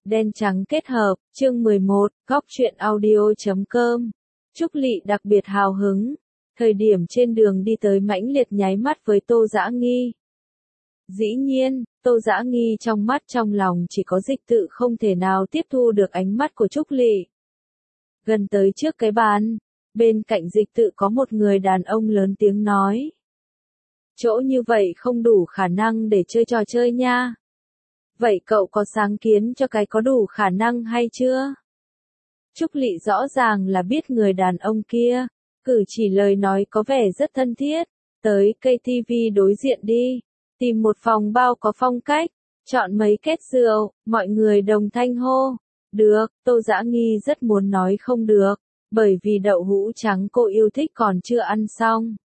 Đen trắng kết hợp, chương 11, góc truyện audio.com. Trúc Lị đặc biệt hào hứng. Thời điểm trên đường đi tới mãnh liệt nháy mắt với Tô Dã Nghi. Dĩ nhiên, Tô Dã Nghi trong mắt trong lòng chỉ có Dịch Tự không thể nào tiếp thu được ánh mắt của Trúc Lị. Gần tới trước cái bàn, bên cạnh Dịch Tự có một người đàn ông lớn tiếng nói. Chỗ như vậy không đủ khả năng để chơi trò chơi nha. Vậy cậu có sáng kiến cho cái có đủ khả năng hay chưa? Trúc Lị rõ ràng là biết người đàn ông kia, cử chỉ lời nói có vẻ rất thân thiết. Tới KTV đối diện đi, tìm một phòng bao có phong cách, chọn mấy két rượu, mọi người đồng thanh hô. Được, Tô Dã Nghi rất muốn nói không được, bởi vì đậu hũ trắng cô yêu thích còn chưa ăn xong.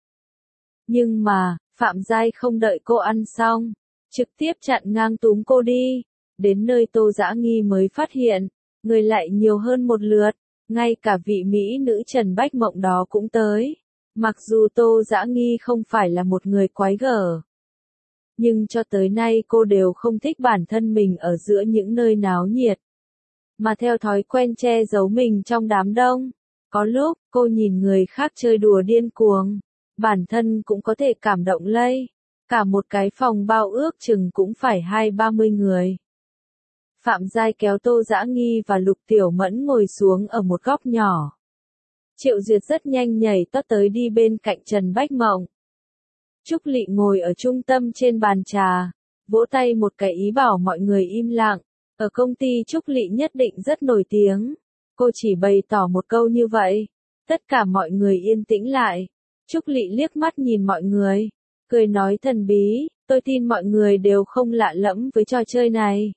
Nhưng mà, Phạm Giai không đợi cô ăn xong, trực tiếp chặn ngang túm cô đi. Đến nơi Tô Dã Nghi mới phát hiện, người lại nhiều hơn một lượt, ngay cả vị mỹ nữ Trần Bách Mộng đó cũng tới. Mặc dù Tô Dã Nghi không phải là một người quái gở, nhưng cho tới nay cô đều không thích bản thân mình ở giữa những nơi náo nhiệt, mà theo thói quen che giấu mình trong đám đông. Có lúc, cô nhìn người khác chơi đùa điên cuồng, bản thân cũng có thể cảm động lây. Cả một cái phòng bao ước chừng cũng phải 20-30 người. Phạm Giai kéo Tô Dã Nghi và Lục Tiểu Mẫn ngồi xuống ở một góc nhỏ. Triệu Duyệt rất nhanh nhảy tót tới đi bên cạnh Trần Bách Mộng. Trúc Lị ngồi ở trung tâm trên bàn trà, vỗ tay một cái ý bảo mọi người im lặng. Ở công ty Trúc Lị nhất định rất nổi tiếng. Cô chỉ bày tỏ một câu như vậy. Tất cả mọi người yên tĩnh lại. Trúc Lị liếc mắt nhìn mọi người, cười nói thần bí, tôi tin mọi người đều không lạ lẫm với trò chơi này.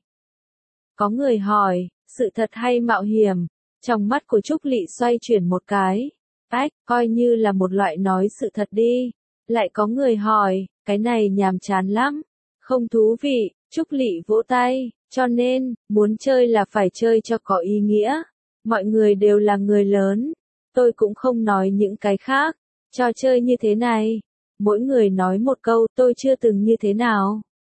Có người hỏi, sự thật hay mạo hiểm? Trong mắt của Trúc Lị xoay chuyển một cái. Ách, coi như là một loại nói sự thật đi. Lại có người hỏi, cái này nhàm chán lắm, không thú vị. Trúc Lị vỗ tay, cho nên, muốn chơi là phải chơi cho có ý nghĩa. Mọi người đều là người lớn, tôi cũng không nói những cái khác. Trò chơi như thế này, mỗi người nói một câu, tôi chưa từng như thế nào.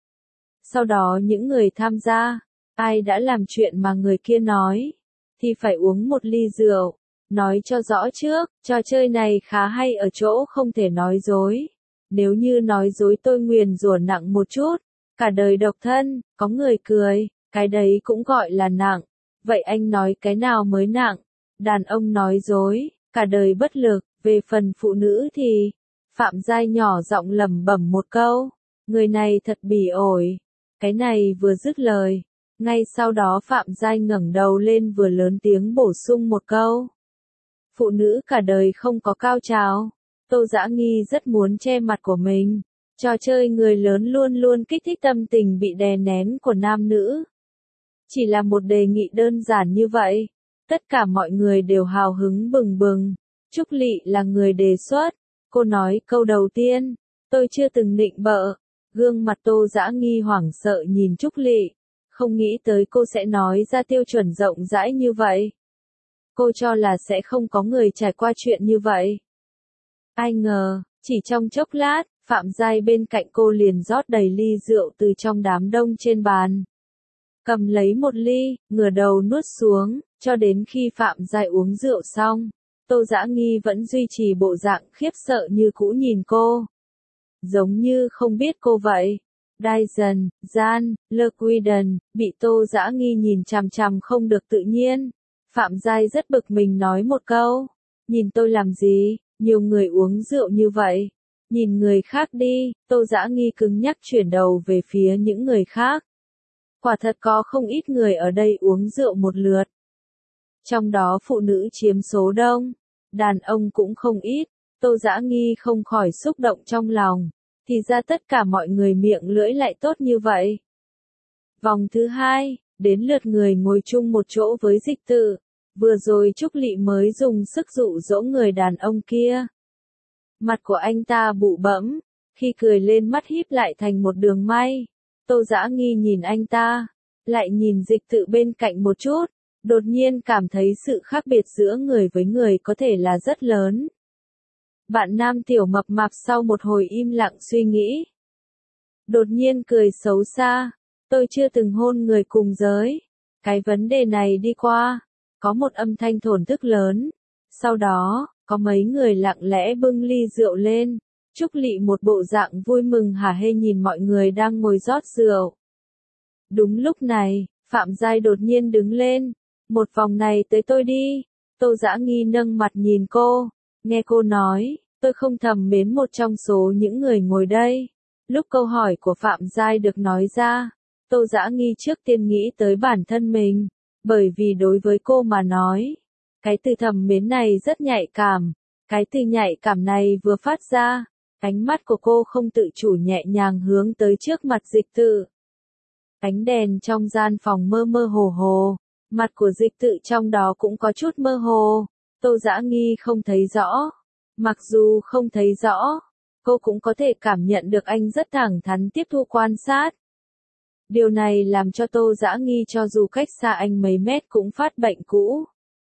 Sau đó những người tham gia, ai đã làm chuyện mà người kia nói, thì phải uống một ly rượu. Nói cho rõ trước, trò chơi này khá hay ở chỗ không thể nói dối. Nếu như nói dối tôi nguyền rủa nặng một chút, cả đời độc thân. Có người cười, cái đấy cũng gọi là nặng. Vậy anh nói cái nào mới nặng? Đàn ông nói dối, cả đời bất lực. Về phần phụ nữ thì, Phạm Giai nhỏ giọng lẩm bẩm một câu, người này thật bỉ ổi. Cái này vừa dứt lời, ngay sau đó Phạm Giai ngẩng đầu lên vừa lớn tiếng bổ sung một câu. Phụ nữ cả đời không có cao trào. Tô Dã Nghi rất muốn che mặt của mình. Trò chơi người lớn luôn luôn kích thích tâm tình bị đè nén của nam nữ. Chỉ là một đề nghị đơn giản như vậy, tất cả mọi người đều hào hứng bừng bừng. Trúc Lị là người đề xuất. Cô nói câu đầu tiên, tôi chưa từng nịnh bợ. Gương mặt Tô Dã Nghi hoảng sợ nhìn Trúc Lị, không nghĩ tới cô sẽ nói ra tiêu chuẩn rộng rãi như vậy. Cô cho là sẽ không có người trải qua chuyện như vậy. Ai ngờ, chỉ trong chốc lát, Phạm Giai bên cạnh cô liền rót đầy ly rượu từ trong đám đông trên bàn. Cầm lấy một ly, ngửa đầu nuốt xuống, cho đến khi Phạm Giai uống rượu xong. Tô Dã Nghi vẫn duy trì bộ dạng khiếp sợ như cũ nhìn cô. Giống như không biết cô vậy. Dyson, Jan, Lequiden, bị Tô Dã Nghi nhìn chằm chằm không được tự nhiên. Phạm Giai rất bực mình nói một câu. Nhìn tôi làm gì, nhiều người uống rượu như vậy. Nhìn người khác đi. Tô Dã Nghi cứng nhắc chuyển đầu về phía những người khác. Quả thật có không ít người ở đây uống rượu một lượt. Trong đó phụ nữ chiếm số đông, đàn ông cũng không ít. Tô Dã Nghi không khỏi xúc động trong lòng. Thì ra tất cả mọi người miệng lưỡi lại tốt như vậy. Vòng thứ hai, đến lượt người ngồi chung một chỗ với Dịch Tự. Vừa rồi Trúc Lị mới dùng sức dụ dỗ người đàn ông kia. Mặt của anh ta bụ bẫm, khi cười lên mắt híp lại thành một đường may. Tô Dã Nghi nhìn anh ta, lại nhìn Dịch Tự bên cạnh một chút. Đột nhiên cảm thấy sự khác biệt giữa người với người có thể là rất lớn. Bạn nam tiểu mập mạp sau một hồi im lặng suy nghĩ. Đột nhiên cười xấu xa. Tôi chưa từng hôn người cùng giới. Cái vấn đề này đi qua, có một âm thanh thổn thức lớn. Sau đó, có mấy người lặng lẽ bưng ly rượu lên. Trúc Lị một bộ dạng vui mừng hả hê nhìn mọi người đang ngồi rót rượu. Đúng lúc này, Phạm Giai đột nhiên đứng lên. Một vòng này tới tôi đi. Tô Dã Nghi nâng mặt nhìn cô. Nghe cô nói, tôi không thầm mến một trong số những người ngồi đây. Lúc câu hỏi của Phạm Giai được nói ra, Tô Dã Nghi trước tiên nghĩ tới bản thân mình. Bởi vì đối với cô mà nói, cái từ thầm mến này rất nhạy cảm. Cái từ nhạy cảm này vừa phát ra, ánh mắt của cô không tự chủ nhẹ nhàng hướng tới trước mặt Dịch Tự. Ánh đèn trong gian phòng mơ mơ hồ hồ, mặt của Dịch Tự trong đó cũng có chút mơ hồ. Tô Dã Nghi không thấy rõ. Mặc dù không thấy rõ, cô cũng có thể cảm nhận được anh rất thẳng thắn tiếp thu quan sát. Điều này làm cho Tô Dã Nghi cho dù cách xa anh mấy mét cũng phát bệnh cũ.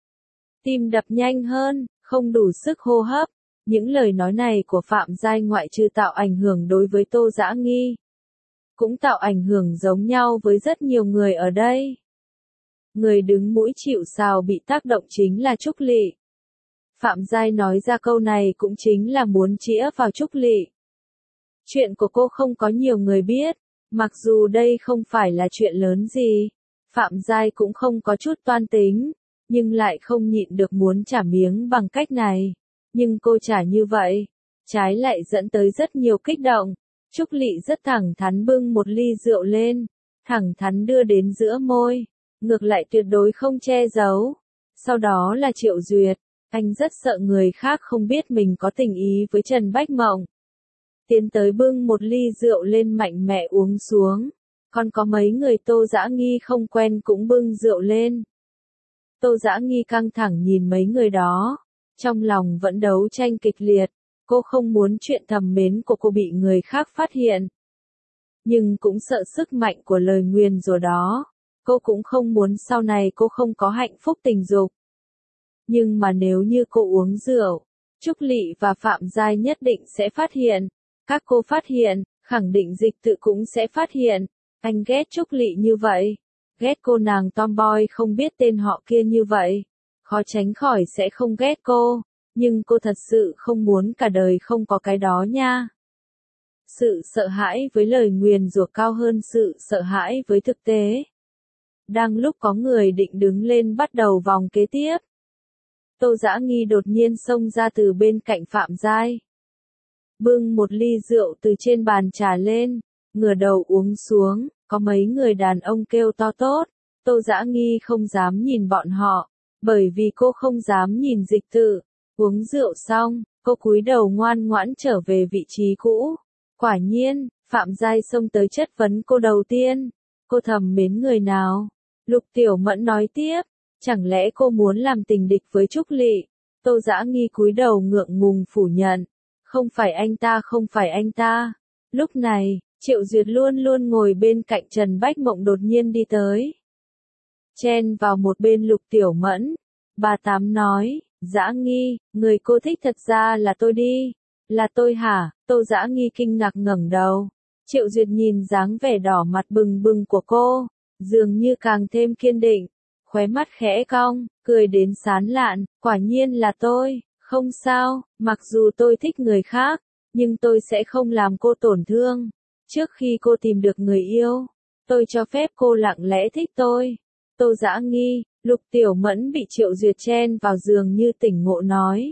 Tim đập nhanh hơn, không đủ sức hô hấp. Những lời nói này của Phạm Giai ngoại trừ tạo ảnh hưởng đối với Tô Dã Nghi, cũng tạo ảnh hưởng giống nhau với rất nhiều người ở đây. Người đứng mũi chịu sào bị tác động chính là Trúc Lị. Phạm Giai nói ra câu này cũng chính là muốn chĩa vào Trúc Lị. Chuyện của cô không có nhiều người biết, mặc dù đây không phải là chuyện lớn gì. Phạm Giai cũng không có chút toan tính, nhưng lại không nhịn được muốn trả miếng bằng cách này. Nhưng cô trả như vậy, trái lại dẫn tới rất nhiều kích động. Trúc Lị rất thẳng thắn bưng một ly rượu lên, thẳng thắn đưa đến giữa môi, ngược lại tuyệt đối không che giấu. Sau đó là Triệu Duyệt, anh rất sợ người khác không biết mình có tình ý với Trần Bách Mộng. Tiến tới bưng một ly rượu lên mạnh mẽ uống xuống, còn có mấy người Tô Dã Nghi không quen cũng bưng rượu lên. Tô Dã Nghi căng thẳng nhìn mấy người đó, trong lòng vẫn đấu tranh kịch liệt. Cô không muốn chuyện thầm mến của cô bị người khác phát hiện. Nhưng cũng sợ sức mạnh của lời nguyền rủa đó. Cô cũng không muốn sau này cô không có hạnh phúc tình dục. Nhưng mà nếu như cô uống rượu, Trúc Lị và Phạm Giai nhất định sẽ phát hiện. Các cô phát hiện, khẳng định Dịch Tự cũng sẽ phát hiện. Anh ghét Trúc Lị như vậy. Ghét cô nàng tomboy không biết tên họ kia như vậy. Khó tránh khỏi sẽ không ghét cô. Nhưng cô thật sự không muốn cả đời không có cái đó nha. Sự sợ hãi với lời nguyền rủa cao hơn sự sợ hãi với thực tế. Đang lúc có người định đứng lên bắt đầu vòng kế tiếp, Tô Dã Nghi đột nhiên xông ra từ bên cạnh Phạm Giai. Bưng một ly rượu từ trên bàn trà lên, ngửa đầu uống xuống, có mấy người đàn ông kêu to tốt. Tô Dã Nghi không dám nhìn bọn họ, bởi vì cô không dám nhìn Dịch Tự. Uống rượu xong, cô cúi đầu ngoan ngoãn trở về vị trí cũ. Quả nhiên, Phạm Giai xông tới chất vấn cô đầu tiên. Cô thầm mến người nào? Lục Tiểu Mẫn nói tiếp, chẳng lẽ cô muốn làm tình địch với Trúc Lị? Tô Dã Nghi cúi đầu ngượng ngùng phủ nhận. Không phải anh ta, không phải anh ta. Lúc này, Triệu Duyệt luôn luôn ngồi bên cạnh Trần Bách Mộng đột nhiên đi tới. Chen vào một bên Lục Tiểu Mẫn. Bà Tám nói, Dã Nghi, người cô thích thật ra là tôi đi. Là tôi hả? Tô Dã Nghi kinh ngạc ngẩng đầu. Triệu Duyệt nhìn dáng vẻ đỏ mặt bừng bừng của cô, dường như càng thêm kiên định. Khóe mắt khẽ cong, cười đến sán lạn, quả nhiên là tôi, không sao, mặc dù tôi thích người khác, nhưng tôi sẽ không làm cô tổn thương. Trước khi cô tìm được người yêu, tôi cho phép cô lặng lẽ thích tôi. Tô Dã Nghi, Lục Tiểu Mẫn bị Triệu Duyệt chen vào giường như tỉnh ngộ nói.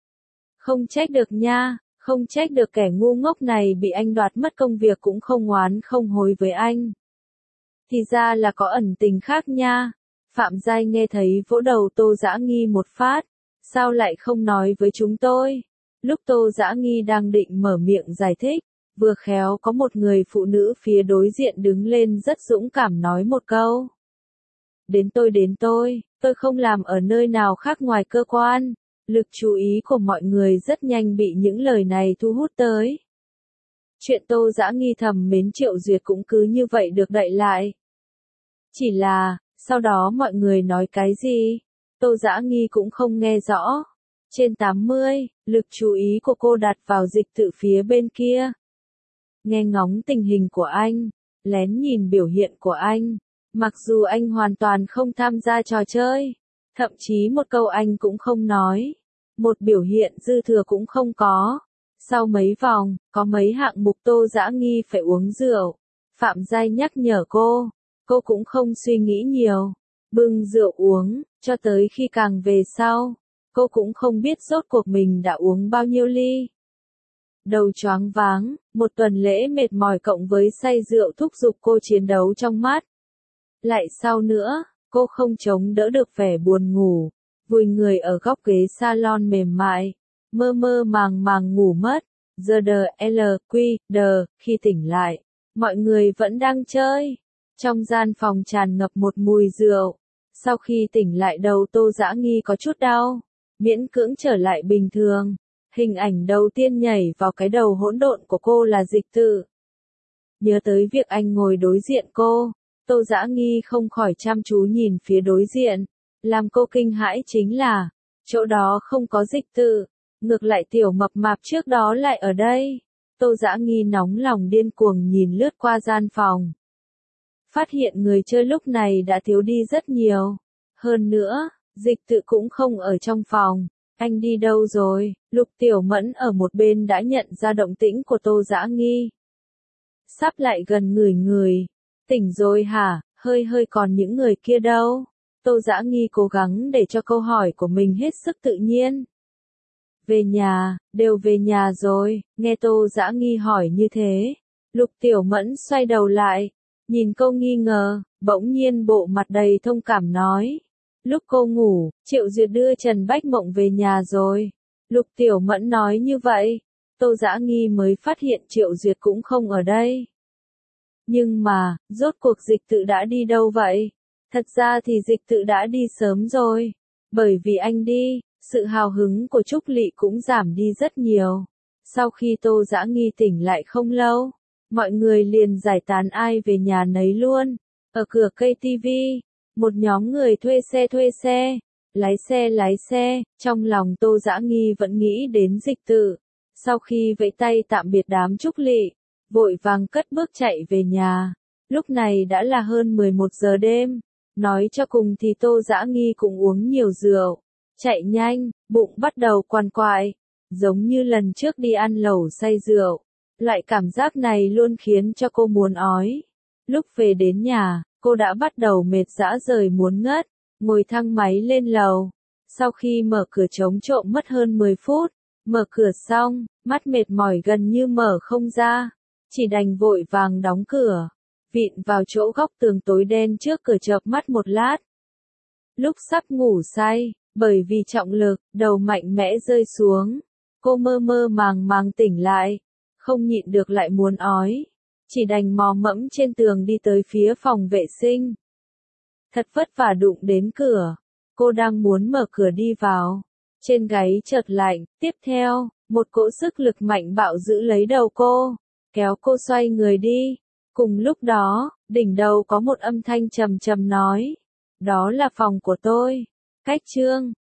Không trách được nha, không trách được kẻ ngu ngốc này bị anh đoạt mất công việc cũng không oán không hối với anh. Thì ra là có ẩn tình khác nha. Phạm Giai nghe thấy vỗ đầu Tô Dã Nghi một phát. Sao lại không nói với chúng tôi? Lúc Tô Dã Nghi đang định mở miệng giải thích, vừa khéo có một người phụ nữ phía đối diện đứng lên rất dũng cảm nói một câu. Đến tôi không làm ở nơi nào khác ngoài cơ quan. Lực chú ý của mọi người rất nhanh bị những lời này thu hút tới. Chuyện Tô Dã Nghi thầm mến Triệu Duyệt cũng cứ như vậy được đậy lại. Chỉ là, sau đó mọi người nói cái gì? Tô Dã Nghi cũng không nghe rõ. Trên 80, lực chú ý của cô đặt vào Dịch Tự phía bên kia. Nghe ngóng tình hình của anh, lén nhìn biểu hiện của anh. Mặc dù anh hoàn toàn không tham gia trò chơi, thậm chí một câu anh cũng không nói, một biểu hiện dư thừa cũng không có. Sau mấy vòng, có mấy hạng mục Tô Dã Nghi phải uống rượu. Phạm Giai nhắc nhở cô cũng không suy nghĩ nhiều, bưng rượu uống, cho tới khi càng về sau, cô cũng không biết rốt cuộc mình đã uống bao nhiêu ly. Đầu choáng váng, một tuần lễ mệt mỏi cộng với say rượu thúc giục cô chiến đấu trong mắt. Lại sau nữa, cô không chống đỡ được vẻ buồn ngủ, vùi người ở góc ghế salon mềm mại, mơ mơ màng màng ngủ mất. Giờ khi tỉnh lại, mọi người vẫn đang chơi. Trong gian phòng tràn ngập một mùi rượu. Sau khi tỉnh lại đầu Tô Dã Nghi có chút đau, miễn cưỡng trở lại bình thường. Hình ảnh đầu tiên nhảy vào cái đầu hỗn độn của cô là Dịch Tự. Nhớ tới việc anh ngồi đối diện cô, Tô Dã Nghi không khỏi chăm chú nhìn phía đối diện. Làm cô kinh hãi chính là, chỗ đó không có Dịch Tự, ngược lại tiểu mập mạp trước đó lại ở đây. Tô Dã Nghi nóng lòng điên cuồng nhìn lướt qua gian phòng. Phát hiện người chơi lúc này đã thiếu đi rất nhiều. Hơn nữa, Dịch Tự cũng không ở trong phòng. Anh đi đâu rồi? Lục Tiểu Mẫn ở một bên đã nhận ra động tĩnh của Tô Dã Nghi. Sắp lại gần người. Tỉnh rồi hả? Hơi còn những người kia đâu? Tô Dã Nghi cố gắng để cho câu hỏi của mình hết sức tự nhiên. Về nhà, đều về nhà rồi, nghe Tô Dã Nghi hỏi như thế. Lục Tiểu Mẫn xoay đầu lại, nhìn cô nghi ngờ, bỗng nhiên bộ mặt đầy thông cảm nói. Lúc cô ngủ, Triệu Duyệt đưa Trần Bách Mộng về nhà rồi. Lục Tiểu Mẫn nói như vậy, Tô Dã Nghi mới phát hiện Triệu Duyệt cũng không ở đây. Nhưng mà, rốt cuộc Dịch Tự đã đi đâu vậy? Thật ra thì Dịch Tự đã đi sớm rồi. Bởi vì anh đi, sự hào hứng của Trúc Lị cũng giảm đi rất nhiều. Sau khi Tô Dã Nghi tỉnh lại không lâu, mọi người liền giải tán ai về nhà nấy luôn. Ở cửa cây tivi, một nhóm người thuê xe, lái xe, trong lòng Tô Dã Nghi vẫn nghĩ đến Dịch Tự. Sau khi vẫy tay tạm biệt đám Trúc Lị, vội vàng cất bước chạy về nhà. Lúc này đã là hơn 11 giờ đêm. Nói cho cùng thì Tô Dã Nghi cũng uống nhiều rượu. Chạy nhanh, bụng bắt đầu quằn quại. Giống như lần trước đi ăn lẩu say rượu. Loại cảm giác này luôn khiến cho cô muốn ói. Lúc về đến nhà, cô đã bắt đầu mệt rã rời muốn ngất. Ngồi thang máy lên lầu. Sau khi mở cửa chống trộm mất hơn 10 phút. Mở cửa xong, mắt mệt mỏi gần như mở không ra. Chỉ đành vội vàng đóng cửa. Vịn vào chỗ góc tường tối đen trước cửa chợp mắt một lát. Lúc sắp ngủ say, bởi vì trọng lực, đầu mạnh mẽ rơi xuống. Cô mơ mơ màng tỉnh lại. Không nhịn được lại muốn ói. Chỉ đành mò mẫm trên tường đi tới phía phòng vệ sinh. Thật vất vả đụng đến cửa. Cô đang muốn mở cửa đi vào. Trên gáy chợt lạnh, tiếp theo, một cỗ sức lực mạnh bạo giữ lấy đầu cô. Kéo cô xoay người đi. Cùng lúc đó, đỉnh đầu có một âm thanh trầm trầm nói. Đó là phòng của tôi. Cách chương